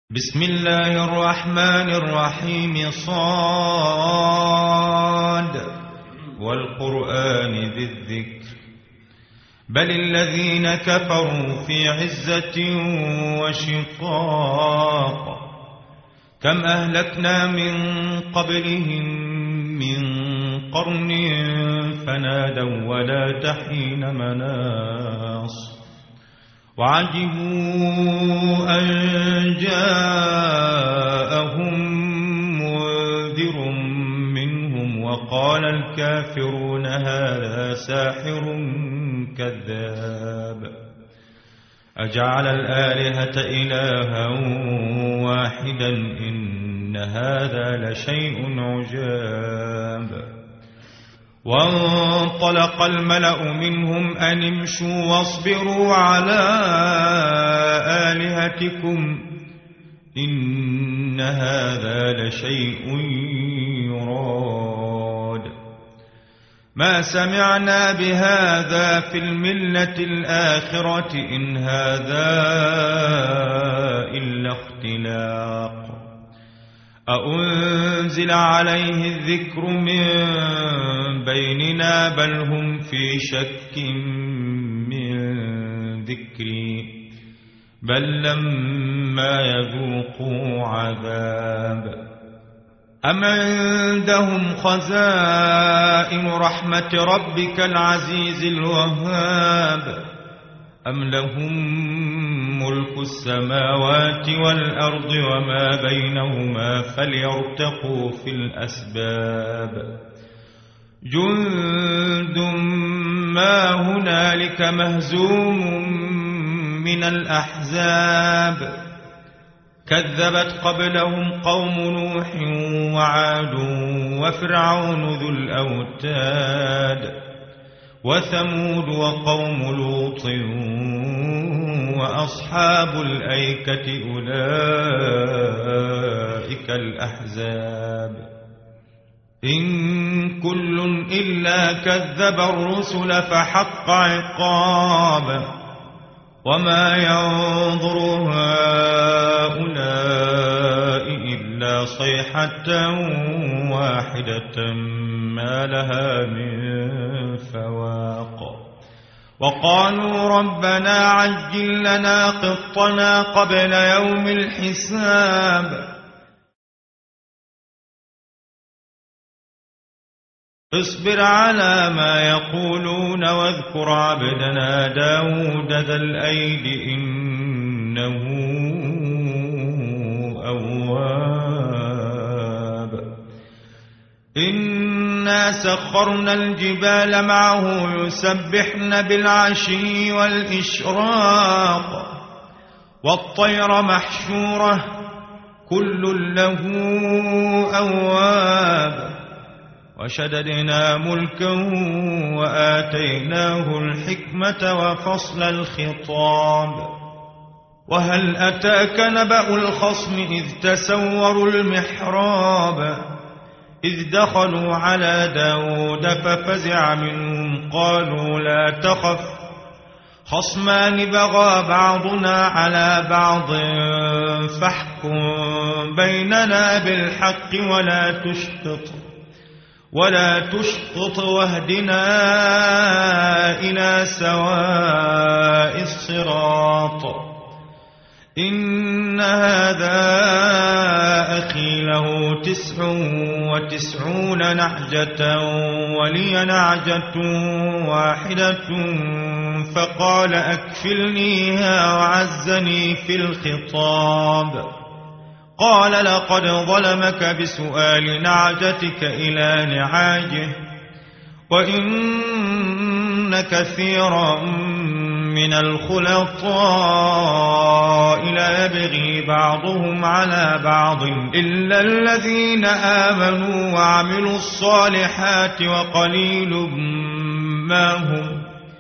بسم الله الرحمن الرحيم صاد والقرآن ذي الذكر بل الذين كفروا في عزة وشقاق كم أهلكنا من قبلهم من قرن فنادوا ولا تحين مناص وعجبوا أن جاءهم منذر منهم وقال الكافرون هذا ساحر كذاب أجعل الآلهة إلها واحدا إن هذا لشيء عجاب وانطلق الملأ منهم أن امشوا واصبروا على آلهتكم إن هذا لشيء يراد ما سمعنا بهذا في الملة الآخرة إن هذا إلا اختلاق أأنزل عليه الذكر من بيننا بل هم في شك من ذكري بل لما يذوقوا عذاب أم عندهم خزائن رحمة ربك العزيز الوهاب أم لهم ملك السماوات والأرض وما بينهما فليرتقوا في الأسباب جند ما هنالك مهزوم من الأحزاب كذبت قبلهم قوم نوح وعاد وفرعون ذو الأوتاد وثمود وقوم لوط وأصحاب الأيكة أولئك الأحزاب إن كل إلا كذب الرسل فحق عقاب وما ينظر هؤلاء إلا صيحة واحدة ما لها من فواق وقالوا ربنا عجل لنا قطنا قبل يوم الحساب اصبر على ما يقولون واذكر عبدنا داود ذا الأيد إنه أواب إنا سخرنا الجبال معه يسبحن بالعشي والإشراق والطير محشورة كل له أواب وشددنا ملكا وآتيناه الحكمة وفصل الخطاب وهل أتاك نبأ الخصم إذ تسوروا المحراب إذ دخلوا على داود ففزع منهم قالوا لا تخف خصمان بغى بعضنا على بعض فاحكم بيننا بالحق ولا تشطط واهدنا إلى سواء الصراط إن هذا أخي له 99 نعجة ولي نعجة واحدة فقال أكفلنيها وعزني في الخطاب قال لقد ظلمك بسؤال نعجتك إلى نعاجه وإن كثيرا من الخلطاء لا يبغي بعضهم على بعض إلا الذين آمنوا وعملوا الصالحات وقليل ما هم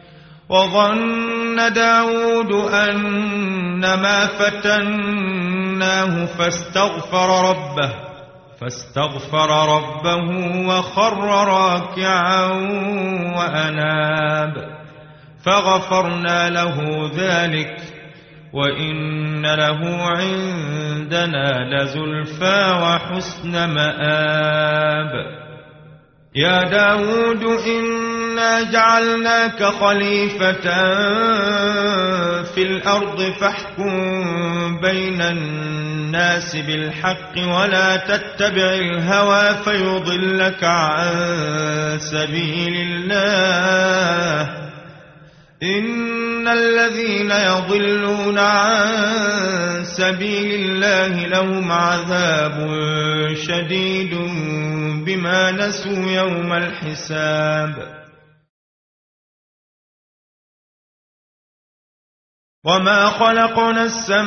وظن داود أنما فتناه فاستغفر ربه وخر راكعا وأناب فغفرنا له ذلك وإن له عندنا لزلفى وحسن مآب. يا داود إنا جعلناك خليفة في الأرض فاحكم بين الناس بالحق ولا تتبع الهوى فيضلك عن سبيل الله. إن الذين يضلون عن سبيل الله لهم عذاب شديد بما نسوا يوم الحساب. وما خلقنا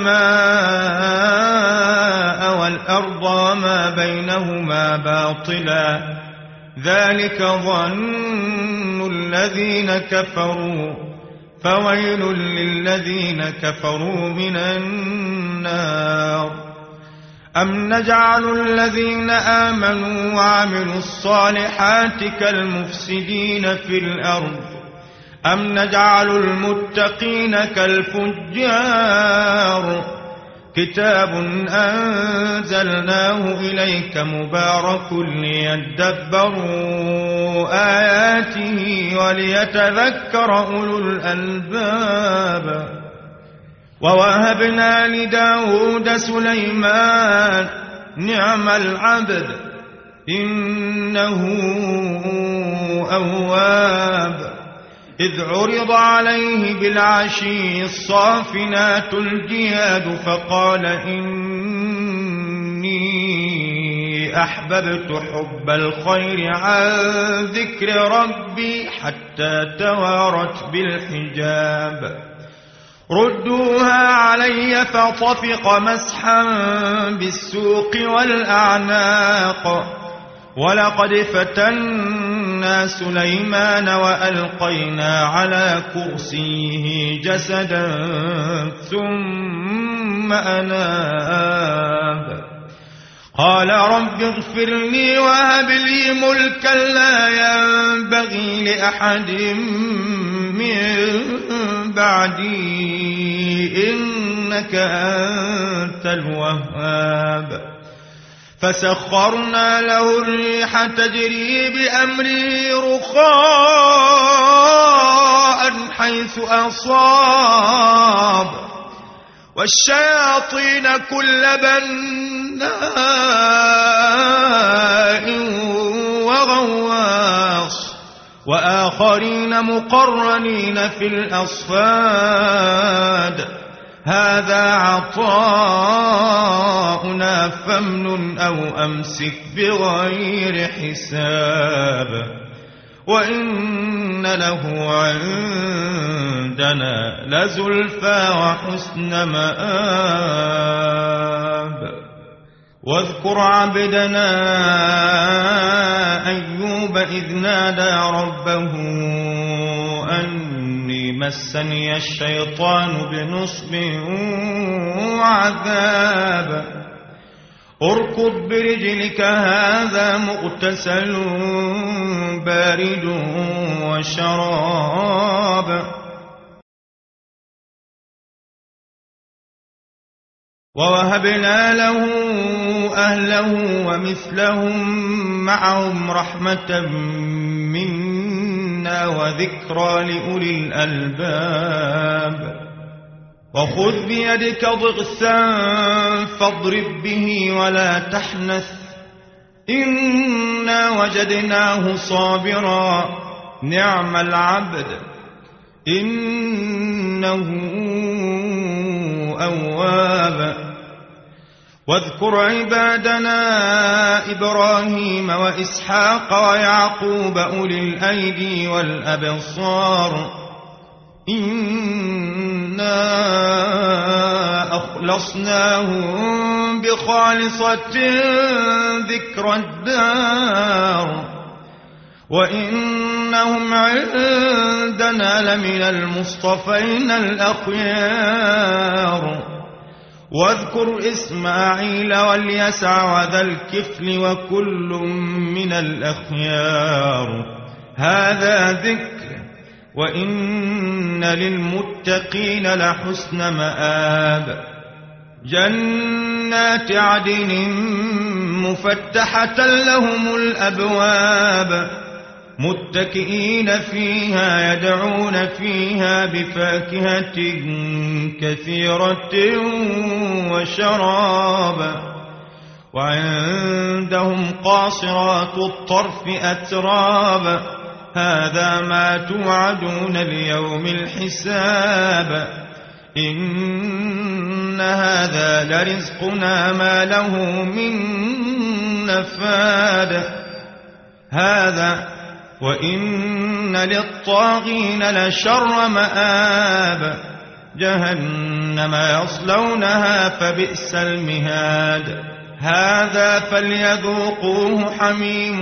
السماء والأرض وما بينهما باطلا ذلك ظن الذين كفروا فويل للذين كفروا من النار. أم نجعل الذين آمنوا وعملوا الصالحات كالمفسدين في الأرض أم نجعل المتقين كالفجار. كتاب أنزلناه إليك مبارك ليدبروا آياته وليتذكر أولو الألباب. ووهبنا لداود سليمان نعم العبد إنه أواب. إذ عرض عليه بالعشي الصافنات الجياد فقال إني أحببت حب الخير عن ذكر ربي حتى توارت بالحجاب. ردوها علي فطفق مسحا بالسوق والأعناق. ولقد فتنا سليمان وألقينا على كرسيه جسدا ثم أناب. قال رب اغفر لي وهب لي ملكا لا ينبغي لأحد من بعدي إنك أنت الوهاب. فسخرنا له الريح تجري بأمره رخاء حيث أصاب والشياطين كل بناء وغواص وآخرين مقرنين في الأصفاد. هذا عطاؤنا فامنن أو أمسك بغير حساب. وإن له عندنا لزلفى وحسن مآب. واذكر عبدنا أيوب إذ نادى ربه أني مسني الشيطان بنصب وعذاب. اركض برجلك هذا مغتسل بارد وشراب. ووهبنا له أهله ومثلهم معهم رحمة منا وذكرى لأولي الألباب. وخذ بيدك ضغثا فاضرب به ولا تحنث إنا وجدناه صابرا نعم العبد إنه أواب. واذكر عبادنا إبراهيم وإسحاق ويعقوب أولي الأيدي والأبصار إنا أخلصناهم بخالصة ذكر الدار وإنهم عندنا لمن المصطفين الأخيار. واذكر إسماعيل واليسع وذا الكفل وكل من الأخيار. هذا ذكر وإن للمتقين لحسن مآب جنات عدن مفتحة لهم الأبواب متكئين فيها يدعون فيها بفاكهة كثيرة وشراب وعندهم قاصرات الطرف أتراب هذا ما توعدون ليوم الحساب إن هذا لرزقنا ما له من نفاد هذا وإن للطاغين لشر مآب جهنم يصلونها فبئس المهاد هذا فليذوقوه حميم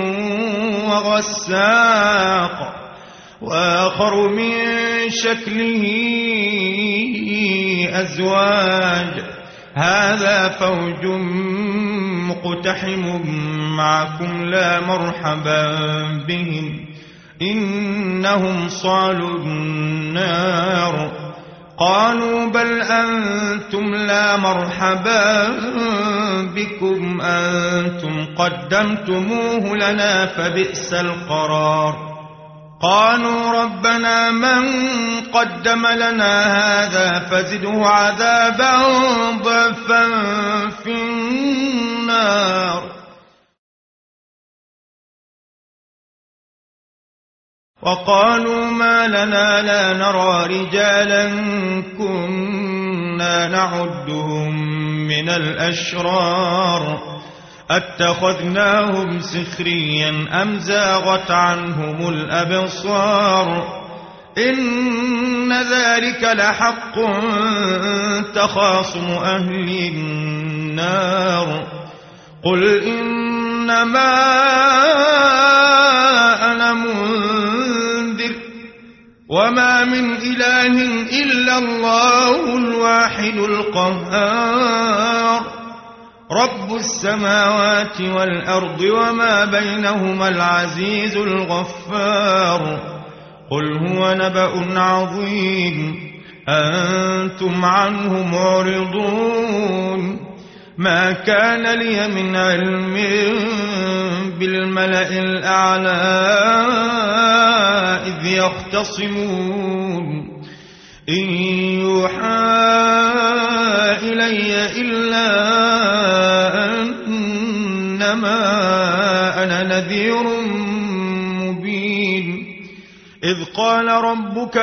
وغساق وآخر من شكله أزواج هذا فوج مقتحم معكم لا مرحبا بهم إنهم صالوا النار قالوا بل أنتم لا مرحبا بكم أنتم قدمتموه لنا فبئس القرار قالوا ربنا من قدم لنا هذا فزده عذابا ضعفا في النار وقالوا ما لنا لا نرى رجالا كنا نعدهم من الأشرار أتخذناهم سخريا أم زاغت عنهم الأبصار إن ذلك لحق تخاصم أهل النار قل إنما أنا منذر وما من إله إلا الله الواحد القهار رب السماوات والأرض وما بينهما العزيز الغفار قل هو نبأ عظيم أنتم عنه معرضون ما كان لي من علم بالملأ الأعلى إذ يختصمون إن يوحى إلي إلا أنما أنا نذير مبين إذ قال ربك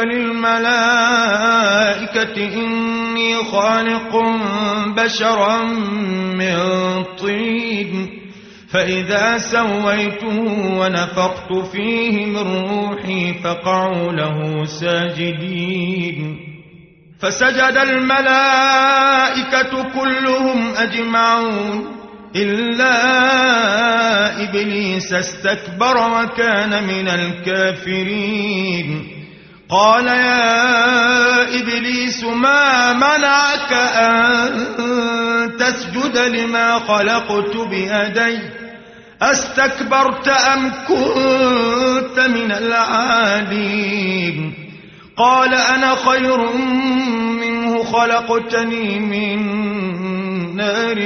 للملائكة إني خالق بشرا من طين فإذا سويته ونفخت فيه من روحي فقعوا له ساجدين فسجد الملائكة كلهم أجمعون إلا إبليس استكبر وكان من الكافرين قال يا إبليس ما منعك أن تسجد لما خلقت بيدي أستكبرت أم كنت من العالين قال أنا خير منه خلقتني من نار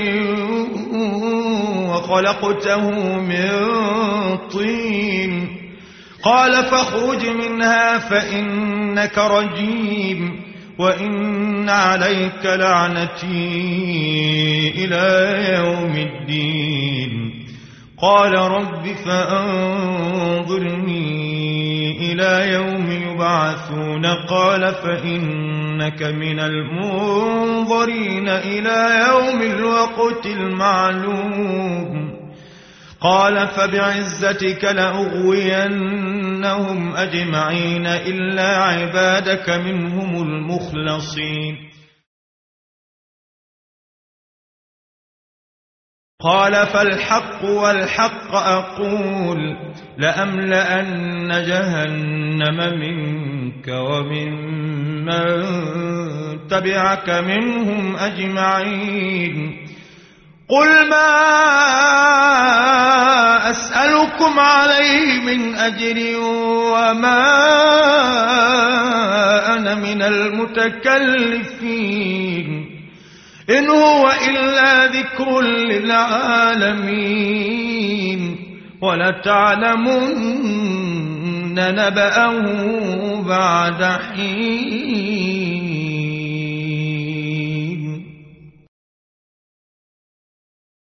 وخلقته من طين قال فاخرج منها فإنك رجيم وإن عليك لعنتي إلى يوم الدين قال رب فأنظرني إلى يوم يبعثون قال فإنك من المنظرين إلى يوم الوقت المعلوم قال فبعزتك لأغوينهم أجمعين إلا عبادك منهم المخلصين قال فالحق والحق أقول لأملأن جهنم منك وممن تبعك منهم أجمعين قل ما أسألكم عليه من أجر وما أنا من المتكلفين إن هو إلا ذكر للعالمين ولتعلمن نبأه بعد حين.